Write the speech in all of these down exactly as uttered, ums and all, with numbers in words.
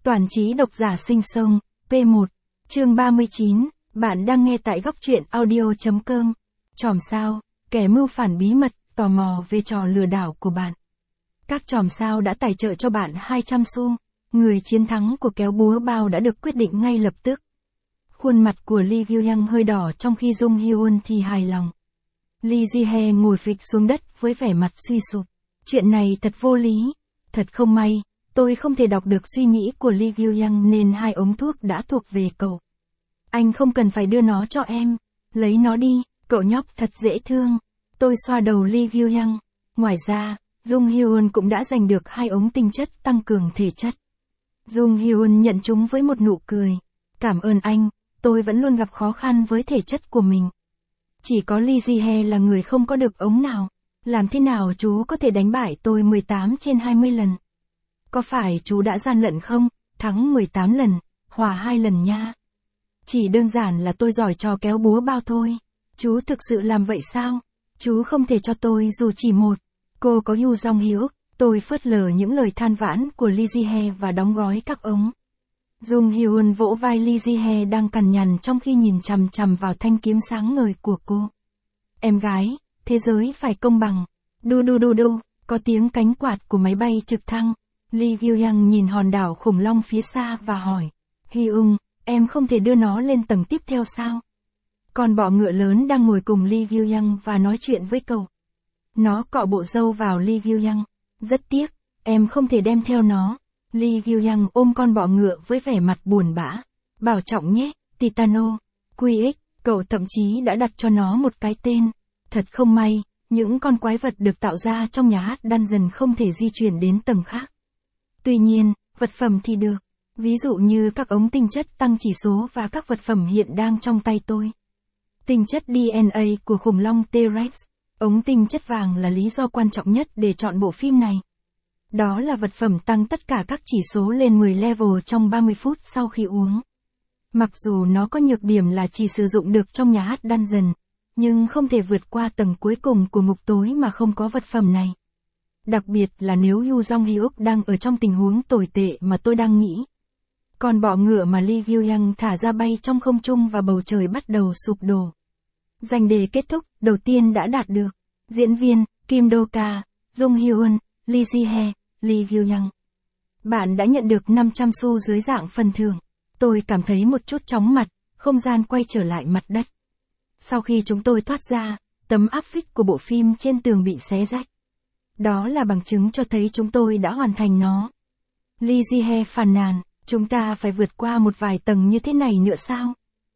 Toàn trí độc giả sinh sông, P một, chương ba mươi chín, bạn đang nghe tại góc truyện audio.com. Chòm sao, kẻ mưu phản bí mật, tò mò về trò lừa đảo của bạn. Các chòm sao đã tài trợ cho bạn hai trăm xu, người chiến thắng của kéo búa bao đã được quyết định ngay lập tức. Khuôn mặt của Lee Gyu-young hơi đỏ trong khi Jung Hyun thì hài lòng. Lee Ji-hye ngồi phịch xuống đất với vẻ mặt suy sụp. Chuyện này thật vô lý, thật không may. Tôi không thể đọc được suy nghĩ của Lee Gyu-young nên hai ống thuốc đã thuộc về cậu. Anh không cần phải đưa nó cho em. Lấy nó đi, cậu nhóc thật dễ thương. Tôi xoa đầu Lee Gyu-young. Ngoài ra, Jung Hyun cũng đã giành được hai ống tinh chất tăng cường thể chất. Jung Hyun nhận chúng với một nụ cười. Cảm ơn anh, tôi vẫn luôn gặp khó khăn với thể chất của mình. Chỉ có Lee Ji-hye là người không có được ống nào. Làm thế nào chú có thể đánh bại tôi mười tám trên hai mươi lần? Có phải chú đã gian lận không? Thắng mười tám lần, hòa hai lần nha. Chỉ đơn giản là tôi giỏi trò kéo búa bao thôi. Chú thực sự làm vậy sao? Chú không thể cho tôi dù chỉ một. Cô có Yu Jong Hyuk. Tôi phớt lờ những lời than vãn của Lee Ji-hye và đóng gói các ống. Jung Hyun vỗ vai Lee Ji-hye đang cằn nhằn trong khi nhìn chằm chằm vào thanh kiếm sáng ngời của cô. Em gái, thế giới phải công bằng. Đu đu đu đu, có tiếng cánh quạt của máy bay trực thăng. Lee Gyu-young nhìn hòn đảo khủng long phía xa và hỏi. Hyung, em không thể đưa nó lên tầng tiếp theo sao? Con bọ ngựa lớn đang ngồi cùng Lee Gyu-young và nói chuyện với cậu. Nó cọ bộ râu vào Lee Gyu-young. Rất tiếc, em không thể đem theo nó. Lee Gyu-young ôm con bọ ngựa với vẻ mặt buồn bã. Bảo trọng nhé, Titano. quy ích, cậu thậm chí đã đặt cho nó một cái tên. Thật không may, những con quái vật được tạo ra trong nhà hát Dungeon không thể di chuyển đến tầng khác. Tuy nhiên, vật phẩm thì được. Ví dụ như các ống tinh chất tăng chỉ số và các vật phẩm hiện đang trong tay tôi. Tinh chất đê en a của khủng long T-Rex. Ống tinh chất vàng là lý do quan trọng nhất để chọn bộ phim này. Đó là vật phẩm tăng tất cả các chỉ số lên mười level trong ba mươi phút sau khi uống. Mặc dù nó có nhược điểm là chỉ sử dụng được trong nhà hát Dungeon, nhưng không thể vượt qua tầng cuối cùng của ngục tối mà không có vật phẩm này. Đặc biệt là nếu Yu Jong Hyuk đang ở trong tình huống tồi tệ mà tôi đang nghĩ. Còn bọ ngựa mà Lee Gyu-young thả ra bay trong không trung và bầu trời bắt đầu sụp đổ. Giành đề kết thúc, đầu tiên đã đạt được. Diễn viên, Kim Do-ka, Jung Hyun, Lee Ji-hye, Lee Gyu-young. Bạn đã nhận được năm trăm xu dưới dạng phần thưởng. Tôi cảm thấy một chút chóng mặt, không gian quay trở lại mặt đất. Sau khi chúng tôi thoát ra, tấm áp phích của bộ phim trên tường bị xé rách. Đó là bằng chứng cho thấy chúng tôi đã hoàn thành nó. Lee Ji-hye phàn nàn, chúng ta phải vượt qua một vài tầng như thế này nữa sao?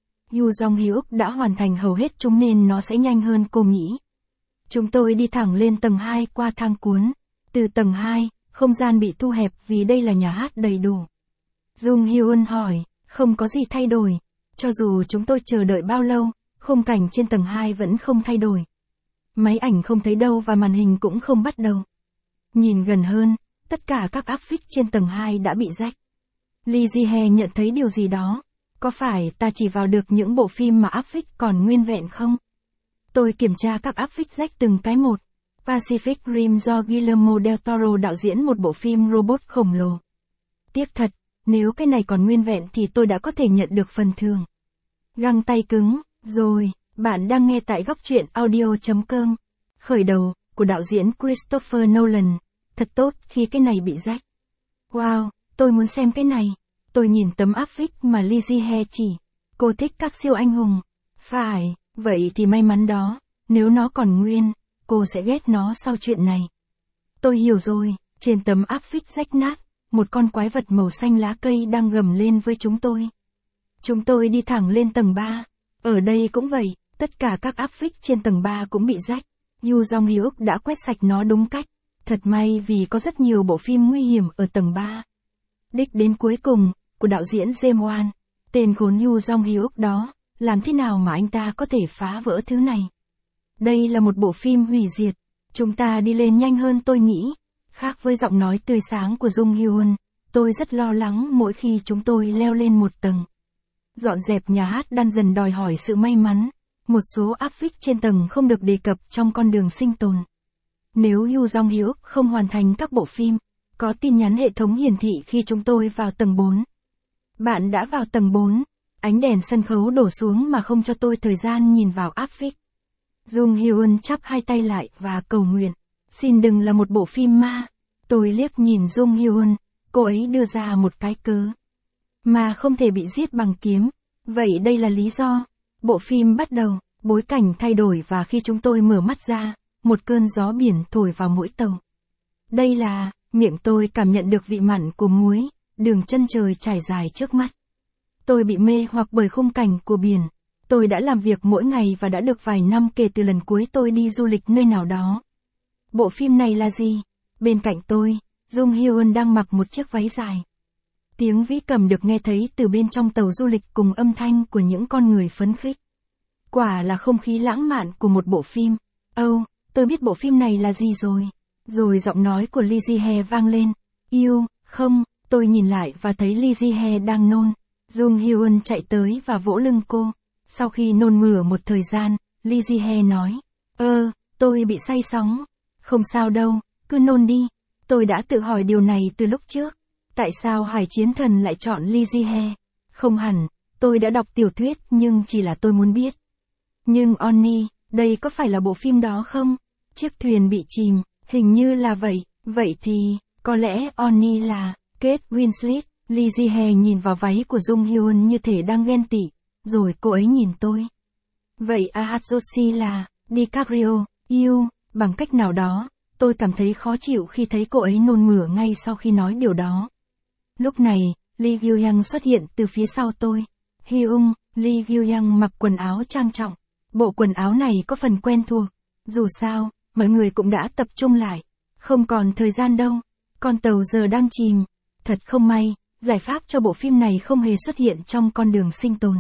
Yu Jong Hyuk đã hoàn thành hầu hết chúng nên nó sẽ nhanh hơn cô nghĩ. Chúng tôi đi thẳng lên tầng hai qua thang cuốn. Từ tầng hai, không gian bị thu hẹp vì đây là nhà hát đầy đủ. Jung Hyun hỏi, không có gì thay đổi. Cho dù chúng tôi chờ đợi bao lâu, khung cảnh trên tầng hai vẫn không thay đổi. Máy ảnh không thấy đâu và màn hình cũng không bắt đầu. Nhìn gần hơn, tất cả các áp phích trên tầng hai đã bị rách. Lee Ji-hye nhận thấy điều gì đó. Có phải ta chỉ vào được những bộ phim mà áp phích còn nguyên vẹn không? Tôi kiểm tra các áp phích rách từng cái một. Pacific Rim do Guillermo del Toro đạo diễn một bộ phim robot khổng lồ. Tiếc thật, nếu cái này còn nguyên vẹn thì tôi đã có thể nhận được phần thưởng. Găng tay cứng, rồi, bạn đang nghe tại góc truyện audio.com. Khởi đầu, của đạo diễn Christopher Nolan. Thật tốt khi cái này bị rách. Wow, tôi muốn xem cái này. Tôi nhìn tấm áp phích mà Lee Ji-hye chỉ. Cô thích các siêu anh hùng. Phải, vậy thì may mắn đó. Nếu nó còn nguyên, cô sẽ ghét nó sau chuyện này. Tôi hiểu rồi, trên tấm áp phích rách nát, một con quái vật màu xanh lá cây đang gầm lên với chúng tôi. Chúng tôi đi thẳng lên tầng ba. Ở đây cũng vậy, tất cả các áp phích trên tầng ba cũng bị rách. Yu Jong Hyuk đã quét sạch nó đúng cách. Thật may vì có rất nhiều bộ phim nguy hiểm ở tầng ba. Đích đến cuối cùng, của đạo diễn James Wan. Tên khốn Yu Jong Hyuk đó, làm thế nào mà anh ta có thể phá vỡ thứ này? Đây là một bộ phim hủy diệt. Chúng ta đi lên nhanh hơn tôi nghĩ. Khác với giọng nói tươi sáng của Jung Hyun, tôi rất lo lắng mỗi khi chúng tôi leo lên một tầng. Dọn dẹp nhà hát Dungeon đòi hỏi sự may mắn. Một số áp phích trên tầng không được đề cập trong con đường sinh tồn. Nếu Yu Jong Hyuk không hoàn thành các bộ phim, Có tin nhắn hệ thống hiển thị khi chúng tôi vào tầng bốn. Bạn đã vào tầng bốn. Ánh đèn sân khấu đổ xuống mà không cho tôi thời gian nhìn vào áp phích. Jung Hyun chắp hai tay lại và cầu nguyện. Xin đừng là một bộ phim ma. Tôi liếc nhìn Jung Hyun, cô ấy đưa ra một cái cớ. Mà không thể bị giết bằng kiếm. Vậy đây là lý do. Bộ phim bắt đầu, bối cảnh thay đổi và khi chúng tôi mở mắt ra, một cơn gió biển thổi vào mũi tàu. Đây là, miệng tôi cảm nhận được vị mặn của muối, đường chân trời trải dài trước mắt. Tôi bị mê hoặc bởi khung cảnh của biển. Tôi đã làm việc mỗi ngày và đã được vài năm kể từ lần cuối tôi đi du lịch nơi nào đó. Bộ phim này là gì? Bên cạnh tôi, Jung Hyun đang mặc một chiếc váy dài. Tiếng vĩ cầm được nghe thấy từ bên trong tàu du lịch cùng âm thanh của những con người phấn khích. Quả là không khí lãng mạn của một bộ phim. Âu, oh, tôi biết bộ phim này là gì rồi. Rồi giọng nói của Lee Ji-hye vang lên. Yêu, không, tôi nhìn lại và thấy Lee Ji-hye đang nôn. Jung Hyun chạy tới và vỗ lưng cô. Sau khi nôn mửa một thời gian, Lee Ji-hye nói. Ơ, tôi bị say sóng. Không sao đâu, cứ nôn đi. Tôi đã tự hỏi điều này từ lúc trước. Tại sao Hải Chiến Thần lại chọn Lee Ji-hye? Không hẳn, tôi đã đọc tiểu thuyết nhưng chỉ là tôi muốn biết. Nhưng Onni, đây có phải là bộ phim đó không? Chiếc thuyền bị chìm, hình như là vậy. Vậy thì, có lẽ Onni là Kate Winslet. Lee Ji-hye nhìn vào váy của Jung Hyun như thể đang ghen tị. Rồi cô ấy nhìn tôi. Vậy Ah Joshi là DiCaprio, yêu, bằng cách nào đó, tôi cảm thấy khó chịu khi thấy cô ấy nôn mửa ngay sau khi nói điều đó. Lúc này, Lee Gyu-young xuất hiện từ phía sau tôi. Hyung, Lee Gyu-young mặc quần áo trang trọng. Bộ quần áo này có phần quen thuộc. Dù sao, mọi người cũng đã tập trung lại. Không còn thời gian đâu. Con tàu giờ đang chìm. Thật không may, giải pháp cho bộ phim này không hề xuất hiện trong con đường sinh tồn.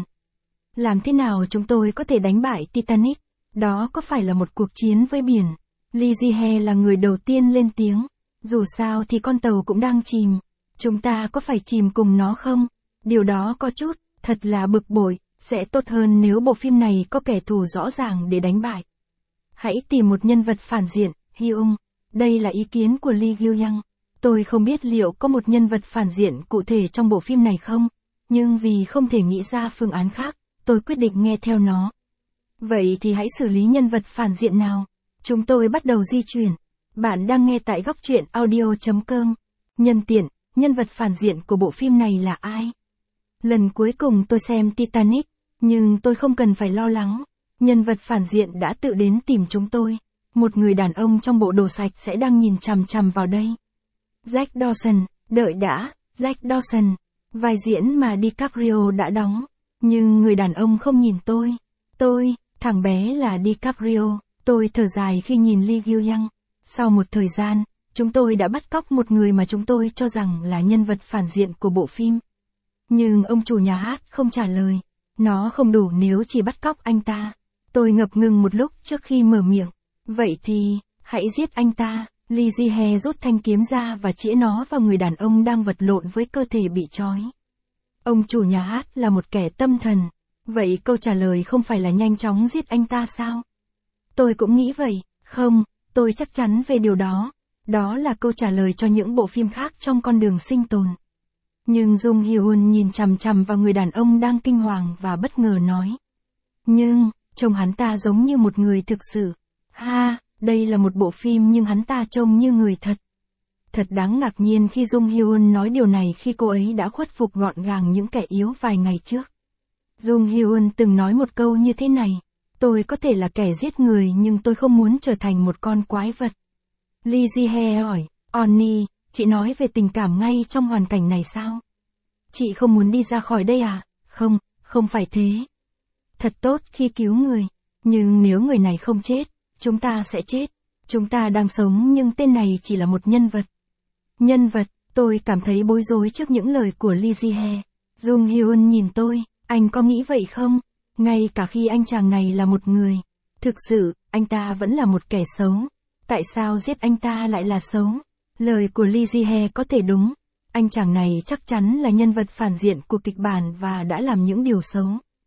Làm thế nào chúng tôi có thể đánh bại Titanic? Đó có phải là một cuộc chiến với biển? Lee Ji-hye là người đầu tiên lên tiếng. Dù sao thì con tàu cũng đang chìm. Chúng ta có phải chìm cùng nó không? Điều đó có chút, thật là bực bội. Sẽ tốt hơn nếu bộ phim này có kẻ thù rõ ràng để đánh bại. Hãy tìm một nhân vật phản diện, Hyung. Đây là ý kiến của Lee Gyu-young. Tôi không biết liệu có một nhân vật phản diện cụ thể trong bộ phim này không, nhưng vì không thể nghĩ ra phương án khác, tôi quyết định nghe theo nó. Vậy thì hãy xử lý nhân vật phản diện nào. Chúng tôi bắt đầu di chuyển. Bạn đang nghe tại góc truyện audio chấm com. Nhân tiện, nhân vật phản diện của bộ phim này là ai? Lần cuối cùng tôi xem Titanic, nhưng tôi không cần phải lo lắng. Nhân vật phản diện đã tự đến tìm chúng tôi. Một người đàn ông trong bộ đồ sạch sẽ đang nhìn chằm chằm vào đây. Jack Dawson, đợi đã, Jack Dawson, vai diễn mà DiCaprio đã đóng. Nhưng người đàn ông không nhìn tôi. Tôi, thằng bé là DiCaprio, tôi thở dài khi nhìn Lee Gyu-young. Sau một thời gian, chúng tôi đã bắt cóc một người mà chúng tôi cho rằng là nhân vật phản diện của bộ phim. Nhưng ông chủ nhà hát không trả lời. Nó không đủ nếu chỉ bắt cóc anh ta. Tôi ngập ngừng một lúc trước khi mở miệng. Vậy thì, hãy giết anh ta. Lee Ji-hye rút thanh kiếm ra và chĩa nó vào người đàn ông đang vật lộn với cơ thể bị trói. Ông chủ nhà hát là một kẻ tâm thần. Vậy câu trả lời không phải là nhanh chóng giết anh ta sao? Tôi cũng nghĩ vậy. Không, tôi chắc chắn về điều đó. Đó là câu trả lời cho những bộ phim khác trong con đường sinh tồn. Nhưng Jung Hyun nhìn chằm chằm vào người đàn ông đang kinh hoàng và bất ngờ nói. Nhưng, trông hắn ta giống như một người thực sự. Ha, đây là một bộ phim nhưng hắn ta trông như người thật. Thật đáng ngạc nhiên khi Jung Hyun nói điều này khi cô ấy đã khuất phục gọn gàng những kẻ yếu vài ngày trước. Jung Hyun từng nói một câu như thế này. Tôi có thể là kẻ giết người nhưng tôi không muốn trở thành một con quái vật. Lee Ji-hye hỏi, Onni, chị nói về tình cảm ngay trong hoàn cảnh này sao? Chị không muốn đi ra khỏi đây à? Không, không phải thế. Thật tốt khi cứu người. Nhưng nếu người này không chết, chúng ta sẽ chết. Chúng ta đang sống nhưng tên này chỉ là một nhân vật. Nhân vật, tôi cảm thấy bối rối trước những lời của Lee Ji-hye. Jung Hyun nhìn tôi, anh có nghĩ vậy không? Ngay cả khi anh chàng này là một người. Thực sự, anh ta vẫn là một kẻ xấu. Tại sao giết anh ta lại là xấu? Lời của Lee Ji-hye có thể đúng. Anh chàng này chắc chắn là nhân vật phản diện của kịch bản và đã làm những điều xấu.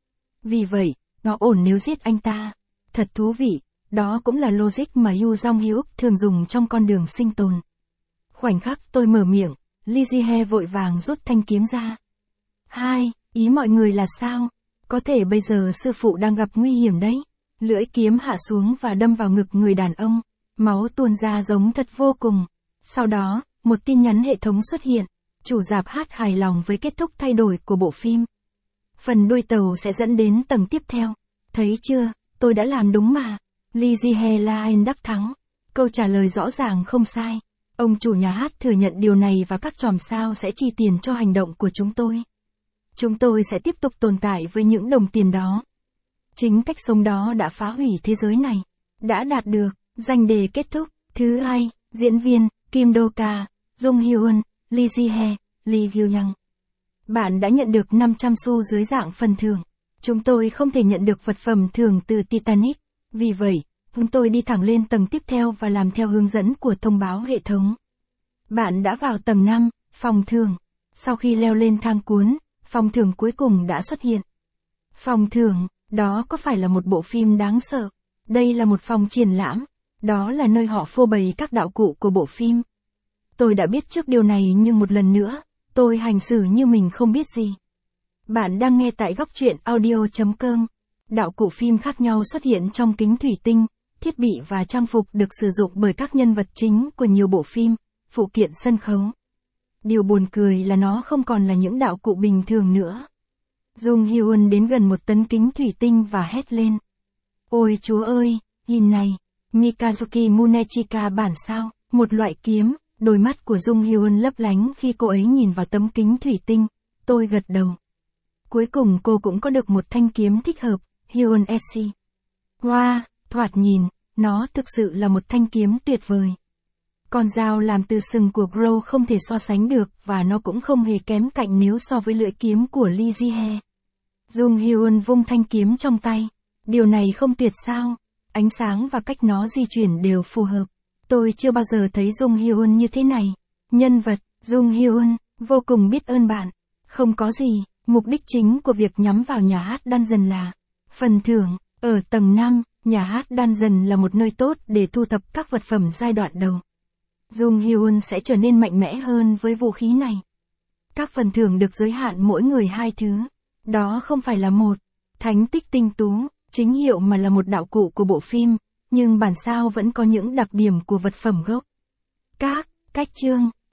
Vì vậy, nó ổn nếu giết anh ta. Thật thú vị, đó cũng là logic mà Yoo Jong-hyuk thường dùng trong con đường sinh tồn. Khoảnh khắc tôi mở miệng, Lizzie He vội vàng rút thanh kiếm ra. Hai, ý mọi người là sao? Có thể bây giờ sư phụ đang gặp nguy hiểm đấy. Lưỡi kiếm hạ xuống và đâm vào ngực người đàn ông. Máu tuôn ra giống thật vô cùng. Sau đó, một tin nhắn hệ thống xuất hiện. Chủ rạp hát hài lòng với kết thúc thay đổi của bộ phim. Phần đuôi tàu sẽ dẫn đến tầng tiếp theo. Thấy chưa, tôi đã làm đúng mà. Lizzie He là anh đắc thắng. Câu trả lời rõ ràng không sai. Ông chủ nhà hát thừa nhận điều này và các chòm sao sẽ chi tiền cho hành động của chúng tôi. Chúng tôi sẽ tiếp tục tồn tại với những đồng tiền đó. Chính cách sống đó đã phá hủy thế giới này. Đã đạt được, danh đề kết thúc. Thứ hai, diễn viên, Kim Do-ka, Jung Hyun, Lizzie He, Lee Gyu-young. Bạn đã nhận được năm trăm xu dưới dạng phần thưởng. Chúng tôi không thể nhận được vật phẩm thưởng từ Titanic. Vì vậy, chúng tôi đi thẳng lên tầng tiếp theo và làm theo hướng dẫn của thông báo hệ thống. Bạn đã vào tầng năm, phòng thưởng. Sau khi leo lên thang cuốn, phòng thưởng cuối cùng đã xuất hiện. Phòng thưởng, đó có phải là một bộ phim đáng sợ? Đây là một phòng triển lãm. Đó là nơi họ phô bày các đạo cụ của bộ phim. Tôi đã biết trước điều này nhưng một lần nữa, tôi hành xử như mình không biết gì. Bạn đang nghe tại góc truyện audio chấm com. Đạo cụ phim khác nhau xuất hiện trong kính thủy tinh, thiết bị và trang phục được sử dụng bởi các nhân vật chính của nhiều bộ phim, phụ kiện sân khấu. Điều buồn cười là nó không còn là những đạo cụ bình thường nữa. Jung Hyun đến gần một tấn kính thủy tinh và hét lên. Ôi chúa ơi, nhìn này, Mikazuki Munechika bản sao, một loại kiếm. Đôi mắt của Jung Hyun lấp lánh khi cô ấy nhìn vào tấm kính thủy tinh. Tôi gật đầu. Cuối cùng cô cũng có được một thanh kiếm thích hợp, Hyun Eshi. Wow, thoạt nhìn, nó thực sự là một thanh kiếm tuyệt vời. Con dao làm từ sừng của Grow không thể so sánh được và nó cũng không hề kém cạnh nếu so với lưỡi kiếm của Lizzie He. Jung Hyun vung thanh kiếm trong tay. Điều này không tuyệt sao? Ánh sáng và cách nó di chuyển đều phù hợp. Tôi chưa bao giờ thấy Jung Hyun như thế này. Nhân vật, Jung Hyun, vô cùng biết ơn bạn. Không có gì, mục đích chính của việc nhắm vào nhà hát Dungeon là phần thưởng. Ở tầng năm, nhà hát Dungeon là một nơi tốt để thu thập các vật phẩm giai đoạn đầu. Jung Hyun sẽ trở nên mạnh mẽ hơn với vũ khí này. Các phần thưởng được giới hạn mỗi người hai thứ. Đó không phải là một thánh tích tinh tú, chính hiệu mà là một đạo cụ của bộ phim. Nhưng bản sao vẫn có những đặc điểm của vật phẩm gốc. Các cách chương